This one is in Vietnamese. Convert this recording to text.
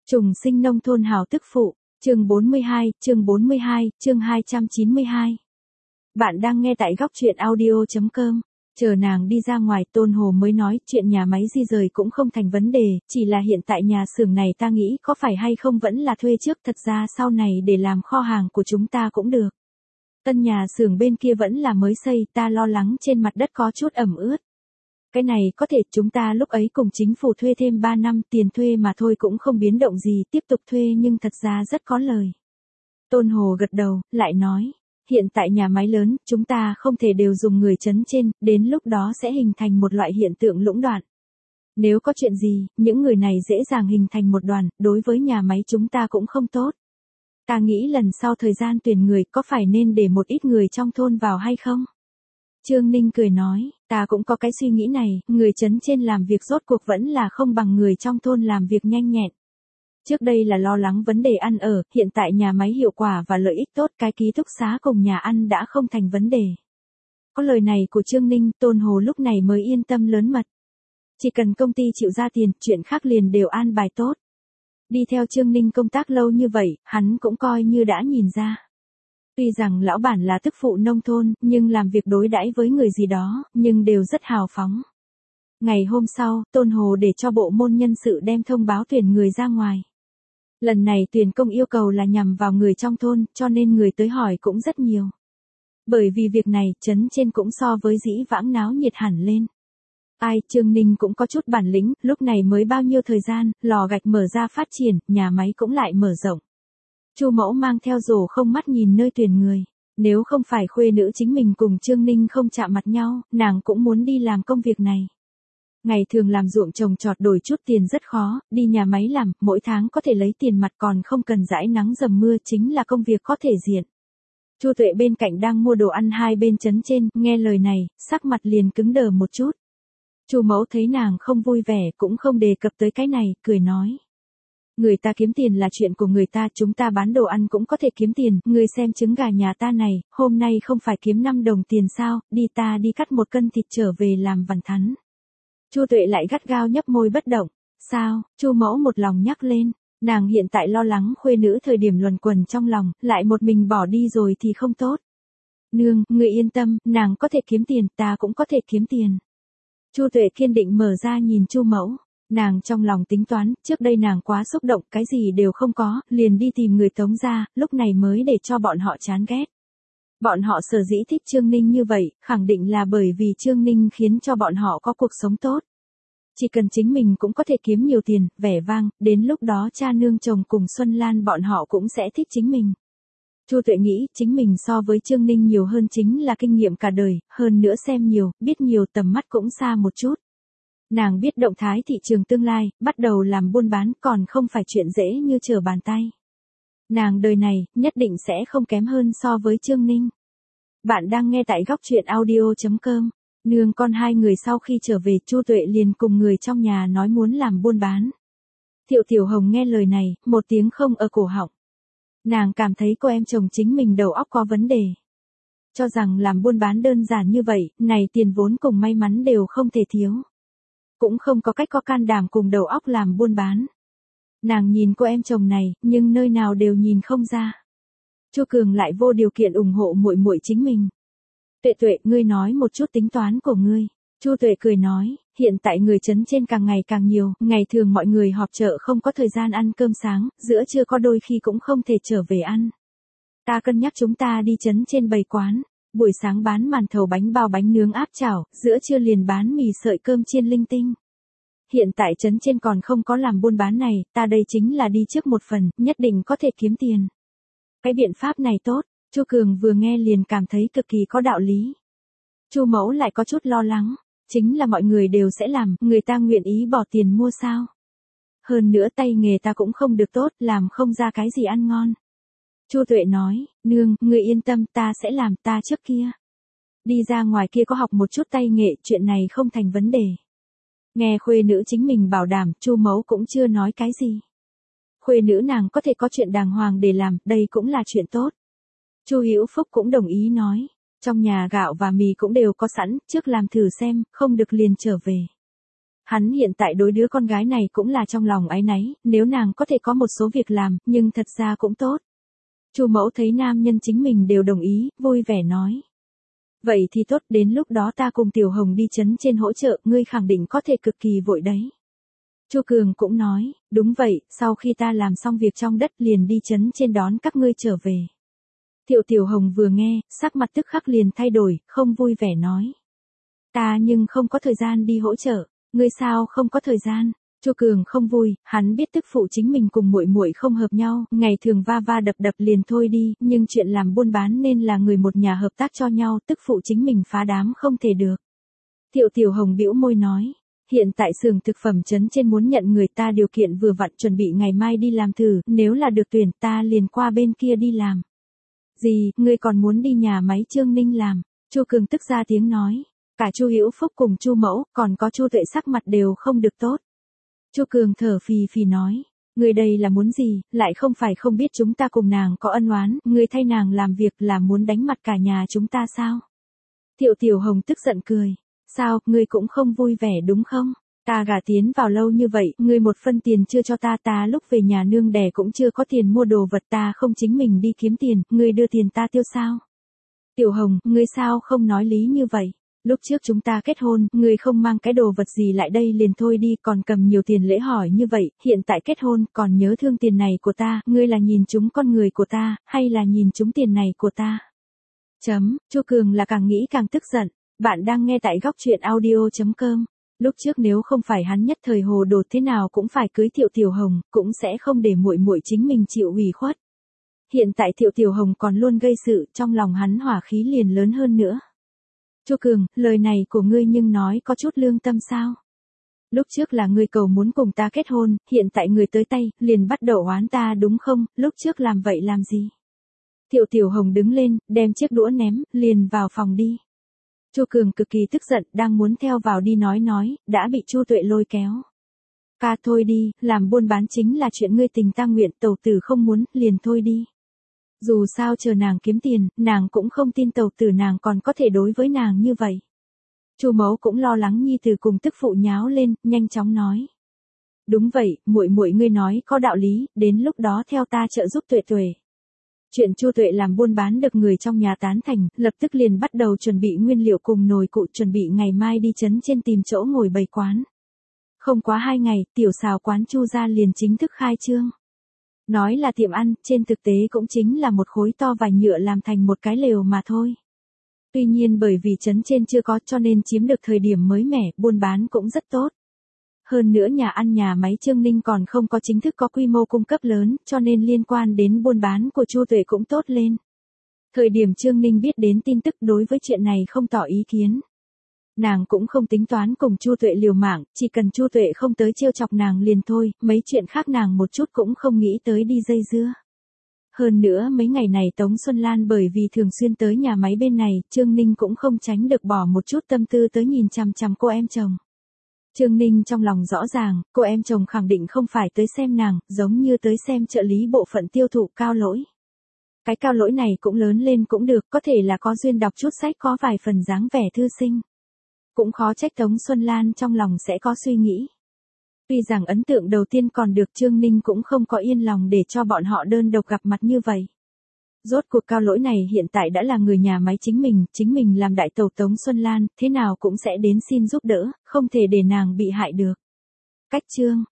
Trùng sinh nông thôn hào tức phụ, chương 42, chương 292. Bạn đang nghe tại góc truyện audio.com. Chờ nàng đi ra ngoài, Tôn Hồ mới nói chuyện nhà máy di rời cũng không thành vấn đề, chỉ là hiện tại nhà xưởng này ta nghĩ có phải hay không vẫn là thuê trước, thật ra sau này để làm kho hàng của chúng ta cũng được. Tân nhà xưởng bên kia vẫn là mới xây, ta lo lắng trên mặt đất có chút ẩm ướt. Cái này có thể, chúng ta lúc ấy cùng chính phủ thuê thêm 3 năm, tiền thuê mà thôi cũng không biến động gì, tiếp tục thuê nhưng thật ra rất có lời. Tôn Hồ gật đầu, lại nói, hiện tại nhà máy lớn, chúng ta không thể đều dùng người trấn trên, đến lúc đó sẽ hình thành một loại hiện tượng lũng đoạn. Nếu có chuyện gì, những người này dễ dàng hình thành một đoàn, đối với nhà máy chúng ta cũng không tốt. Ta nghĩ lần sau thời gian tuyển người có phải nên để một ít người trong thôn vào hay không? Trương Ninh cười nói, ta cũng có cái suy nghĩ này, người trấn trên làm việc rốt cuộc vẫn là không bằng người trong thôn làm việc nhanh nhẹn. Trước đây là lo lắng vấn đề ăn ở, hiện tại nhà máy hiệu quả và lợi ích tốt, cái ký túc xá cùng nhà ăn đã không thành vấn đề. Có lời này của Trương Ninh, Tôn Hồ lúc này mới yên tâm lớn mật. Chỉ cần công ty chịu ra tiền, chuyện khác liền đều an bài tốt. Đi theo Trương Ninh công tác lâu như vậy, hắn cũng coi như đã nhìn ra. Tuy rằng lão bản là tức phụ nông thôn, nhưng làm việc đối đãi với người gì đó, nhưng đều rất hào phóng. Ngày hôm sau, Tôn Hồ để cho bộ môn nhân sự đem thông báo tuyển người ra ngoài. Lần này tuyển công yêu cầu là nhằm vào người trong thôn, cho nên người tới hỏi cũng rất nhiều. Bởi vì việc này, trấn trên cũng so với dĩ vãng náo nhiệt hẳn lên. Trương Ninh cũng có chút bản lĩnh, lúc này mới bao nhiêu thời gian, lò gạch mở ra phát triển, nhà máy cũng lại mở rộng. Chu Mẫu mang theo rổ không mắt nhìn nơi tuyển người. Nếu không phải khuê nữ chính mình cùng Trương Ninh không chạm mặt nhau, nàng cũng muốn đi làm công việc này. Ngày thường làm ruộng trồng trọt đổi chút tiền rất khó, đi nhà máy làm, mỗi tháng có thể lấy tiền mặt còn không cần dãi nắng dầm mưa, chính là công việc có thể diện. Chu Tuệ bên cạnh đang mua đồ ăn hai bên trấn trên, nghe lời này, sắc mặt liền cứng đờ một chút. Chu Mẫu thấy nàng không vui vẻ, cũng không đề cập tới cái này, cười nói. Người ta kiếm tiền là chuyện của người ta, chúng ta bán đồ ăn cũng có thể kiếm tiền, ngươi xem trứng gà nhà ta này, hôm nay không phải kiếm 5 đồng tiền sao, đi ta đi cắt 1 cân thịt trở về làm vằn thắn. Chu Tuệ lại gắt gao nhấp môi bất động. Sao? Chu Mẫu một lòng nhắc lên, nàng hiện tại lo lắng khuê nữ thời điểm luẩn quẩn trong lòng, lại một mình bỏ đi rồi thì không tốt. Nương, ngươi yên tâm, nàng có thể kiếm tiền, ta cũng có thể kiếm tiền. Chu Tuệ kiên định mở ra nhìn Chu Mẫu. Nàng trong lòng tính toán, trước đây nàng quá xúc động, cái gì đều không có, liền đi tìm người tống ra, lúc này mới để cho bọn họ chán ghét. Bọn họ sở dĩ thích Trương Ninh như vậy, khẳng định là bởi vì Trương Ninh khiến cho bọn họ có cuộc sống tốt. Chỉ cần chính mình cũng có thể kiếm nhiều tiền, vẻ vang, đến lúc đó cha nương chồng cùng Xuân Lan bọn họ cũng sẽ thích chính mình. Chu Tuệ nghĩ, chính mình so với Trương Ninh nhiều hơn chính là kinh nghiệm cả đời, hơn nữa xem nhiều, biết nhiều, tầm mắt cũng xa một chút. Nàng biết động thái thị trường tương lai, bắt đầu làm buôn bán còn không phải chuyện dễ như trở bàn tay. Nàng đời này, nhất định sẽ không kém hơn so với Trương Ninh. Bạn đang nghe tại góc truyện audio.com. Nương con hai người sau khi trở về, Chu Tuệ liền cùng người trong nhà nói muốn làm buôn bán. Thiệu Tiểu Hồng nghe lời này, một tiếng không ở cổ họng. Nàng cảm thấy cô em chồng chính mình đầu óc có vấn đề. Cho rằng làm buôn bán đơn giản như vậy, này tiền vốn cùng may mắn đều không thể thiếu. Cũng không có cách có can đảm cùng đầu óc làm buôn bán. Nàng nhìn cô em chồng này, nhưng nơi nào đều nhìn không ra. Chu Cường lại vô điều kiện ủng hộ muội muội chính mình. Tuệ Tuệ, ngươi nói một chút tính toán của ngươi. Chu Tuệ cười nói, hiện tại người trấn trên càng ngày càng nhiều, ngày thường mọi người họp chợ không có thời gian ăn cơm sáng, giữa trưa có đôi khi cũng không thể trở về ăn. Ta cân nhắc chúng ta đi trấn trên bày quán, buổi sáng bán màn thầu bánh bao bánh nướng áp chảo, giữa trưa liền bán mì sợi cơm chiên linh tinh. Hiện tại trấn trên còn không có làm buôn bán này, ta đây chính là đi trước một phần, nhất định có thể kiếm tiền. Cái biện pháp này tốt, Chu Cường vừa nghe liền cảm thấy cực kỳ có đạo lý. Chu Mẫu lại có chút lo lắng, chính là mọi người đều sẽ làm, người ta nguyện ý bỏ tiền mua sao? Hơn nữa tay nghề ta cũng không được tốt, làm không ra cái gì ăn ngon. Chu Tuệ nói, nương, ngươi yên tâm, ta sẽ làm, ta trước kia. Đi ra ngoài kia có học một chút tay nghệ, chuyện này không thành vấn đề. Nghe khuê nữ chính mình bảo đảm, Chu Mẫu cũng chưa nói cái gì. Khuê nữ nàng có thể có chuyện đàng hoàng để làm, đây cũng là chuyện tốt. Chu Hữu Phúc cũng đồng ý nói, trong nhà gạo và mì cũng đều có sẵn, trước làm thử xem, không được liền trở về. Hắn hiện tại đối đứa con gái này cũng là trong lòng áy náy, nếu nàng có thể có một số việc làm, nhưng thật ra cũng tốt. Chu mẫu thấy nam nhân chính mình đều đồng ý, vui vẻ nói. Vậy thì tốt, đến lúc đó ta cùng Tiểu Hồng đi trấn trên hỗ trợ, ngươi khẳng định có thể cực kỳ vội đấy. Chu Cường cũng nói, đúng vậy, sau khi ta làm xong việc trong đất liền đi trấn trên đón các ngươi trở về. Tiểu Hồng vừa nghe, sắc mặt tức khắc liền thay đổi, không vui vẻ nói. Ta nhưng không có thời gian đi hỗ trợ, ngươi sao không có thời gian? Chu Cường không vui, hắn biết tức phụ chính mình cùng muội muội không hợp nhau, ngày thường va va đập đập liền thôi đi, nhưng chuyện làm buôn bán nên là người một nhà hợp tác cho nhau, tức phụ chính mình phá đám không thể được. Tiểu Hồng bĩu môi nói, hiện tại xưởng thực phẩm trấn trên muốn nhận người ta điều kiện vừa vặn chuẩn bị ngày mai đi làm thử, nếu là được tuyển ta liền qua bên kia đi làm. Gì, ngươi còn muốn đi nhà máy Trương Ninh làm? Chu Cường tức ra tiếng nói. Cả Chu Hữu Phúc cùng Chu Mẫu, còn có Chu Tuệ sắc mặt đều không được tốt. Chu Cường thở phì phì nói, người đây là muốn gì, lại không phải không biết chúng ta cùng nàng có ân oán, người thay nàng làm việc là muốn đánh mặt cả nhà chúng ta sao? Tiểu Hồng tức giận cười, sao, ngươi cũng không vui vẻ đúng không? Ta gả tiến vào lâu như vậy, ngươi một phân tiền chưa cho ta lúc về nhà nương đẻ cũng chưa có tiền mua đồ vật, ta không chính mình đi kiếm tiền, ngươi đưa tiền ta tiêu sao? Tiểu Hồng, ngươi sao không nói lý như vậy? Lúc trước chúng ta kết hôn, ngươi không mang cái đồ vật gì lại đây liền thôi đi, còn cầm nhiều tiền lễ hỏi như vậy, hiện tại kết hôn, còn nhớ thương tiền này của ta, ngươi là nhìn chúng con người của ta, hay là nhìn chúng tiền này của ta? Chu Cường là càng nghĩ càng tức giận, bạn đang nghe tại góc truyện audio.com. Lúc trước nếu không phải hắn nhất thời hồ đồ thế nào cũng phải cưới Tiểu Hồng, cũng sẽ không để muội muội chính mình chịu ủy khuất. Hiện tại Tiểu Hồng còn luôn gây sự, trong lòng hắn hỏa khí liền lớn hơn nữa. Chu Cường, lời này của ngươi nhưng nói có chút lương tâm sao? Lúc trước là ngươi cầu muốn cùng ta kết hôn, hiện tại ngươi tới tay, liền bắt đầu oán ta đúng không, lúc trước làm vậy làm gì? Tiểu Hồng đứng lên, đem chiếc đũa ném, liền vào phòng đi. Chu Cường cực kỳ tức giận, đang muốn theo vào đi nói, đã bị Chu Tuệ lôi kéo. Ca thôi đi, làm buôn bán chính là chuyện ngươi tình ta nguyện, tẩu tử không muốn, liền thôi đi. Dù sao chờ nàng kiếm tiền, nàng cũng không tin tẩu tử nàng còn có thể đối với nàng như vậy. Chu Mẫu cũng lo lắng nhi tử cùng tức phụ nháo lên, nhanh chóng nói. Đúng vậy, muội ngươi nói có đạo lý, đến lúc đó theo ta trợ giúp Tuệ. Chuyện Chu Tuệ làm buôn bán được người trong nhà tán thành, lập tức liền bắt đầu chuẩn bị nguyên liệu cùng nồi cụ, chuẩn bị ngày mai đi trấn trên tìm chỗ ngồi bày quán. Không quá 2 ngày, tiểu xào quán Chu gia liền chính thức khai trương. Nói là tiệm ăn, trên thực tế cũng chính là một khối to vải nhựa làm thành một cái lều mà thôi. Tuy nhiên bởi vì trấn trên chưa có cho nên chiếm được thời điểm mới mẻ, buôn bán cũng rất tốt. Hơn nữa nhà ăn nhà máy Trương Ninh còn không có chính thức có quy mô cung cấp lớn, cho nên liên quan đến buôn bán của Chu Tuệ cũng tốt lên. Thời điểm Trương Ninh biết đến tin tức đối với chuyện này không tỏ ý kiến. Nàng cũng không tính toán cùng Chu Tuệ liều mạng, chỉ cần Chu Tuệ không tới trêu chọc nàng liền thôi, mấy chuyện khác nàng một chút cũng không nghĩ tới đi dây dưa. Hơn nữa mấy ngày này Tống Xuân Lan bởi vì thường xuyên tới nhà máy bên này, Trương Ninh cũng không tránh được bỏ một chút tâm tư tới nhìn chằm chằm cô em chồng. Trương Ninh trong lòng rõ ràng, cô em chồng khẳng định không phải tới xem nàng, giống như tới xem trợ lý bộ phận tiêu thụ Cao Lỗi. Cái Cao Lỗi này cũng lớn lên cũng được, có thể là có duyên đọc chút sách có vài phần dáng vẻ thư sinh. Cũng khó trách Tống Xuân Lan trong lòng sẽ có suy nghĩ. Tuy rằng ấn tượng đầu tiên còn được, Trương Ninh cũng không có yên lòng để cho bọn họ đơn độc gặp mặt như vậy. Rốt cuộc Cao Lỗi này hiện tại đã là người nhà máy chính mình làm đại tẩu Tống Xuân Lan, thế nào cũng sẽ đến xin giúp đỡ, không thể để nàng bị hại được. Cách chương